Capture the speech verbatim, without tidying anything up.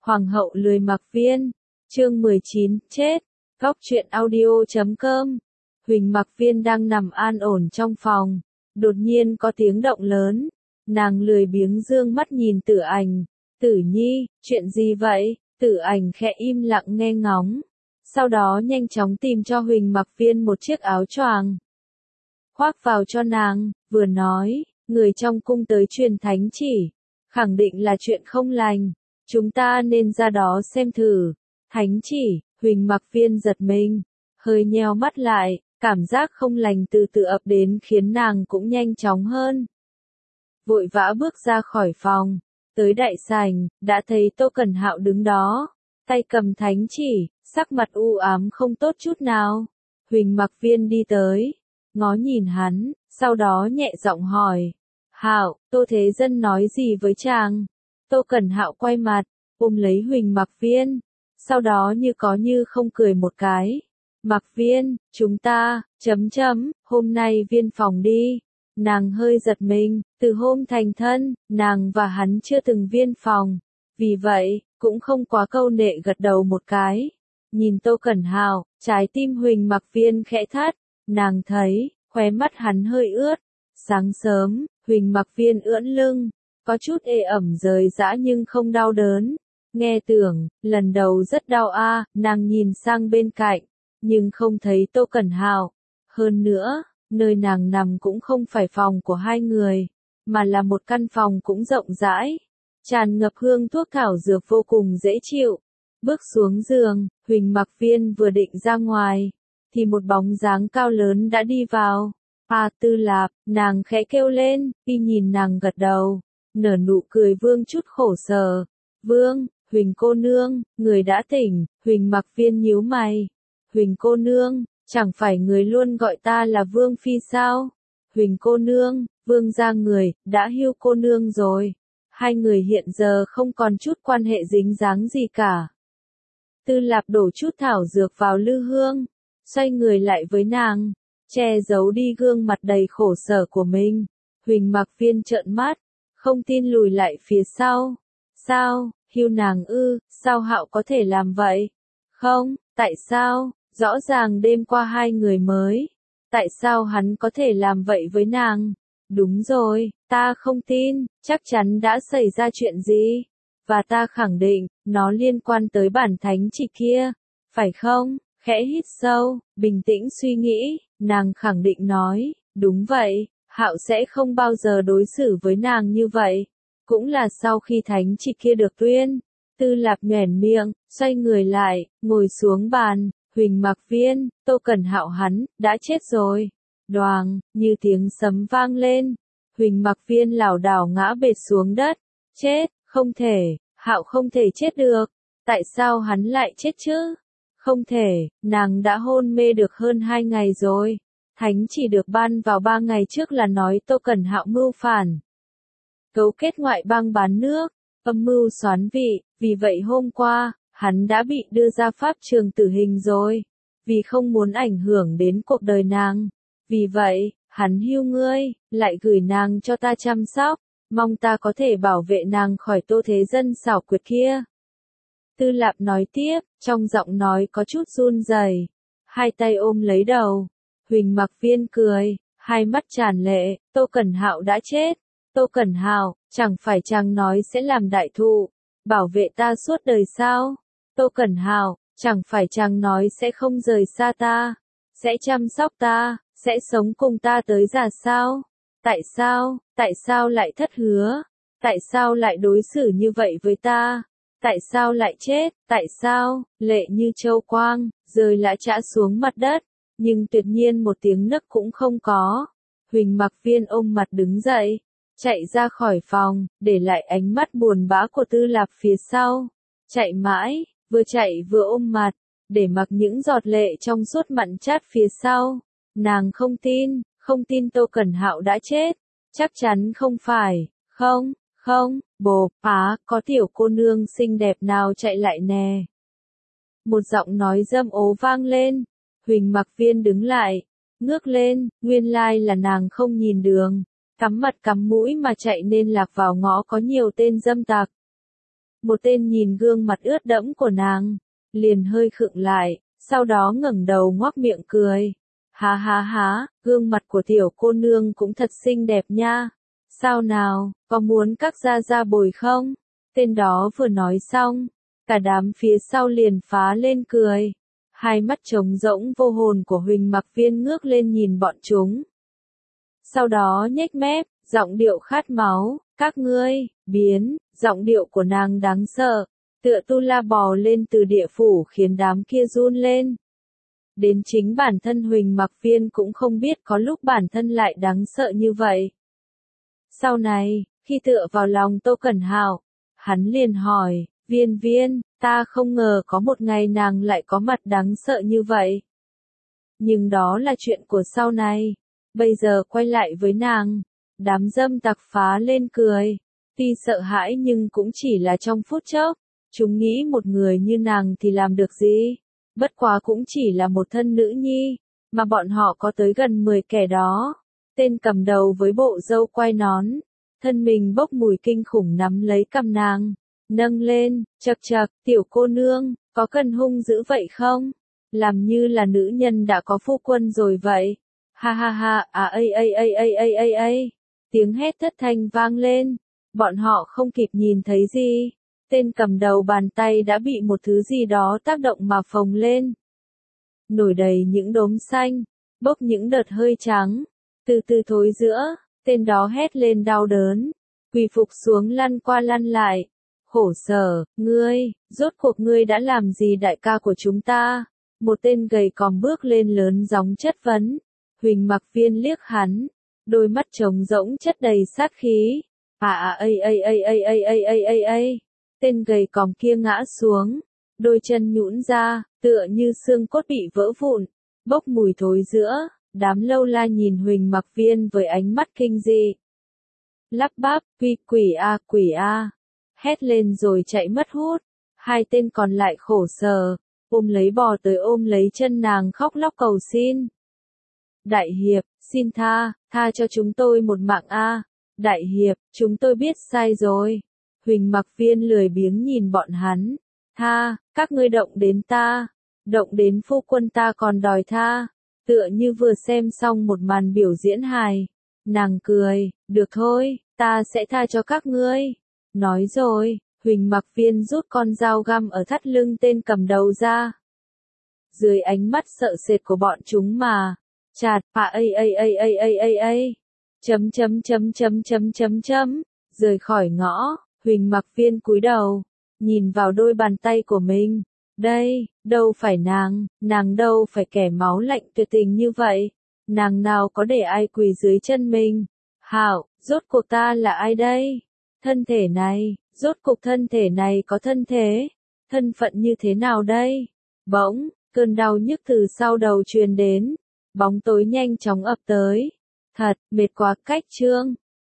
Hoàng hậu lười mặc viên. Chương mười chín, chết. Góc truyện audio chấm com. Huỳnh Mặc Viên đang nằm an ổn trong phòng. Đột nhiên có tiếng động lớn. Nàng lười biếng dương mắt nhìn Tử Ảnh. Tử Nhi, chuyện gì vậy? Tử Ảnh khẽ im lặng nghe ngóng. Sau đó nhanh chóng tìm cho Huỳnh Mặc Viên một chiếc áo choàng. Khoác vào cho nàng, vừa nói, người trong cung tới truyền thánh chỉ. Khẳng định là chuyện không lành. Chúng ta nên ra đó xem thử. Thánh chỉ, Huỳnh Mặc Viên giật mình. Hơi nheo mắt lại, cảm giác không lành từ từ ập đến khiến nàng cũng nhanh chóng hơn. Vội vã bước ra khỏi phòng. Tới đại sảnh, đã thấy Tô Cẩn Hạo đứng đó. Tay cầm thánh chỉ, sắc mặt u ám không tốt chút nào. Huỳnh Mặc Viên đi tới, ngó nhìn hắn, sau đó nhẹ giọng hỏi. Hạo, Tô Thế Dân nói gì với chàng? Tô Cẩn Hạo quay mặt, ôm lấy Huỳnh Mặc Viên. Sau đó như có như không cười một cái. Mặc Viên, chúng ta, chấm chấm, hôm nay viên phòng đi. Nàng hơi giật mình, từ hôm thành thân, nàng và hắn chưa từng viên phòng. Vì vậy, cũng không quá câu nệ gật đầu một cái. Nhìn Tô Cẩn Hạo, trái tim Huỳnh Mặc Viên khẽ thắt. Nàng thấy, khóe mắt hắn hơi ướt. Sáng sớm, Huỳnh Mặc Viên ưỡn lưng, có chút ê ẩm rời rã nhưng không đau đớn. Nghe tưởng, lần đầu rất đau a, à, nàng nhìn sang bên cạnh, nhưng không thấy Tô Cẩn Hạo. Hơn nữa, nơi nàng nằm cũng không phải phòng của hai người, mà là một căn phòng cũng rộng rãi, tràn ngập hương thuốc thảo dược vô cùng dễ chịu. Bước xuống giường, Huỳnh Mặc Viên vừa định ra ngoài, thì một bóng dáng cao lớn đã đi vào. À, Tư Lạp, nàng khẽ kêu lên, y nhìn nàng gật đầu, nở nụ cười vương chút khổ sở. Vương, Huỳnh cô nương, người đã tỉnh. Huỳnh Mặc Viên nhíu mày. Huỳnh cô nương, chẳng phải người luôn gọi ta là Vương Phi sao? Huỳnh cô nương, Vương gia người, đã hưu cô nương rồi. Hai người hiện giờ không còn chút quan hệ dính dáng gì cả. Tư Lạp đổ chút thảo dược vào lư hương, xoay người lại với nàng, che giấu đi gương mặt đầy khổ sở của mình. Huỳnh Mặc Viên trợn mắt, không tin lùi lại phía sau. Sao, hưu nàng ư, sao Hạo có thể làm vậy? Không, tại sao, rõ ràng đêm qua hai người mới. Tại sao hắn có thể làm vậy với nàng? Đúng rồi, ta không tin, chắc chắn đã xảy ra chuyện gì. Và ta khẳng định, nó liên quan tới bản thánh chỉ kia. Phải không? Khẽ hít sâu, bình tĩnh suy nghĩ, nàng khẳng định nói, đúng vậy, Hạo sẽ không bao giờ đối xử với nàng như vậy. Cũng là sau khi thánh chỉ kia được tuyên. Tư Lạp nhoẻn miệng, xoay người lại, ngồi xuống bàn. Huỳnh Mặc Viên, Tô Cẩn Hạo hắn, đã chết rồi. Đoàng, như tiếng sấm vang lên. Huỳnh Mặc Viên lảo đảo ngã bệt xuống đất. Chết, không thể, Hạo không thể chết được. Tại sao hắn lại chết chứ? Không thể, nàng đã hôn mê được hơn hai ngày rồi. Thánh chỉ được ban vào ba ngày trước là nói Tô Cẩn Hạo mưu phản. Cấu kết ngoại bang bán nước, âm mưu soán vị, vì vậy hôm qua, hắn đã bị đưa ra pháp trường tử hình rồi. Vì không muốn ảnh hưởng đến cuộc đời nàng. Vì vậy, hắn hưu ngươi, lại gửi nàng cho ta chăm sóc, mong ta có thể bảo vệ nàng khỏi Tô Thế Dân xảo quyệt kia. Tư Lạp nói tiếp, trong giọng nói có chút run rẩy, hai tay ôm lấy đầu. Huỳnh Mặc Viên cười, hai mắt tràn lệ, Tô Cẩn Hạo đã chết. Tô Cẩn Hạo, chẳng phải chàng nói sẽ làm đại thụ, bảo vệ ta suốt đời sao? Tô Cẩn Hạo, chẳng phải chàng nói sẽ không rời xa ta, sẽ chăm sóc ta, sẽ sống cùng ta tới già sao? Tại sao, tại sao lại thất hứa? Tại sao lại đối xử như vậy với ta? Tại sao lại chết? Tại sao? Lệ như châu quang, rơi lã chã xuống mặt đất, nhưng tuyệt nhiên một tiếng nấc cũng không có. Huỳnh Mặc Viên ôm mặt đứng dậy, chạy ra khỏi phòng, để lại ánh mắt buồn bã của Tư Lạp phía sau. Chạy mãi, vừa chạy vừa ôm mặt, để mặc những giọt lệ trong suốt mặn chát phía sau. Nàng không tin, không tin Tô Cẩn Hạo đã chết. Chắc chắn không phải, không, không, bồ, á, có tiểu cô nương xinh đẹp nào chạy lại nè. Một giọng nói dâm ố vang lên. Huỳnh Mặc Viên đứng lại, ngước lên, nguyên lai là nàng không nhìn đường. Cắm mặt cắm mũi mà chạy nên lạc vào ngõ có nhiều tên dâm tặc. Một tên nhìn gương mặt ướt đẫm của nàng, liền hơi khựng lại, sau đó ngẩng đầu ngoác miệng cười. Ha ha ha, gương mặt của tiểu cô nương cũng thật xinh đẹp nha. Sao nào, có muốn các gia gia bồi không? Tên đó vừa nói xong, cả đám phía sau liền phá lên cười. Hai mắt trống rỗng vô hồn của Huỳnh Mặc Viên ngước lên nhìn bọn chúng. Sau đó nhếch mép, giọng điệu khát máu, các ngươi, biến, giọng điệu của nàng đáng sợ, tựa tu la bò lên từ địa phủ khiến đám kia run lên. Đến chính bản thân Huỳnh Mặc Viên cũng không biết có lúc bản thân lại đáng sợ như vậy. Sau này, khi tựa vào lòng Tô Cẩn Hạo, hắn liền hỏi, Viên Viên, ta không ngờ có một ngày nàng lại có mặt đáng sợ như vậy. Nhưng đó là chuyện của sau này, bây giờ quay lại với nàng, đám dâm tặc phá lên cười. Tuy sợ hãi nhưng cũng chỉ là trong phút chốc, chúng nghĩ một người như nàng thì làm được gì, bất quá cũng chỉ là một thân nữ nhi, mà bọn họ có tới gần mười kẻ đó. Tên cầm đầu với bộ râu quai nón, thân mình bốc mùi kinh khủng nắm lấy cằm nàng, nâng lên, chậc chậc, tiểu cô nương, có cần hung dữ vậy không? Làm như là nữ nhân đã có phu quân rồi vậy. Ha ha ha, à ây ây ây ây ây ây ây. Tiếng hét thất thanh vang lên, bọn họ không kịp nhìn thấy gì. Tên cầm đầu bàn tay đã bị một thứ gì đó tác động mà phồng lên. Nổi đầy những đốm xanh, bốc những đợt hơi trắng, từ từ thối giữa, tên đó hét lên đau đớn, quỳ phục xuống lăn qua lăn lại. Khổ sở, ngươi, rốt cuộc ngươi đã làm gì đại ca của chúng ta? Một tên gầy còm bước lên lớn giọng chất vấn. Huỳnh Mặc Viên liếc hắn, đôi mắt trống rỗng chất đầy sát khí. À à ây ây ây ây ây ây ây ây ây. Tên gầy còm kia ngã xuống, đôi chân nhũn ra, tựa như xương cốt bị vỡ vụn, bốc mùi thối giữa. Đám lâu la nhìn Huỳnh Mặc Viên với ánh mắt kinh dị. Lắp bắp, quỷ quỷ a quỷ a. Hét lên rồi chạy mất hút. Hai tên còn lại khổ sở, ôm lấy bò tới ôm lấy chân nàng khóc lóc cầu xin. Đại hiệp, xin tha, tha cho chúng tôi một mạng a. Đại hiệp, chúng tôi biết sai rồi. Huỳnh Mặc Viên lười biếng nhìn bọn hắn. Tha, các ngươi động đến ta, động đến phu quân ta còn đòi tha. Tựa như vừa xem xong một màn biểu diễn hài. Nàng cười, được thôi, ta sẽ tha cho các ngươi. Nói rồi, Huỳnh Mặc Viên rút con dao găm ở thắt lưng tên cầm đầu ra. Dưới ánh mắt sợ sệt của bọn chúng mà, chạt, à ây ây ây ây ây ây ây, chấm chấm chấm chấm chấm chấm chấm, rời khỏi ngõ, Huỳnh Mặc Viên cúi đầu, nhìn vào đôi bàn tay của mình. Đây, đâu phải nàng, nàng đâu phải kẻ máu lạnh tuyệt tình như vậy. Nàng nào có để ai quỳ dưới chân mình. Hạo, rốt cuộc ta là ai đây? Thân thể này, rốt cuộc thân thể này có thân thế, thân phận như thế nào đây? Bỗng, cơn đau nhức từ sau đầu truyền đến, bóng tối nhanh chóng ập tới. Thật, mệt quá cách chương.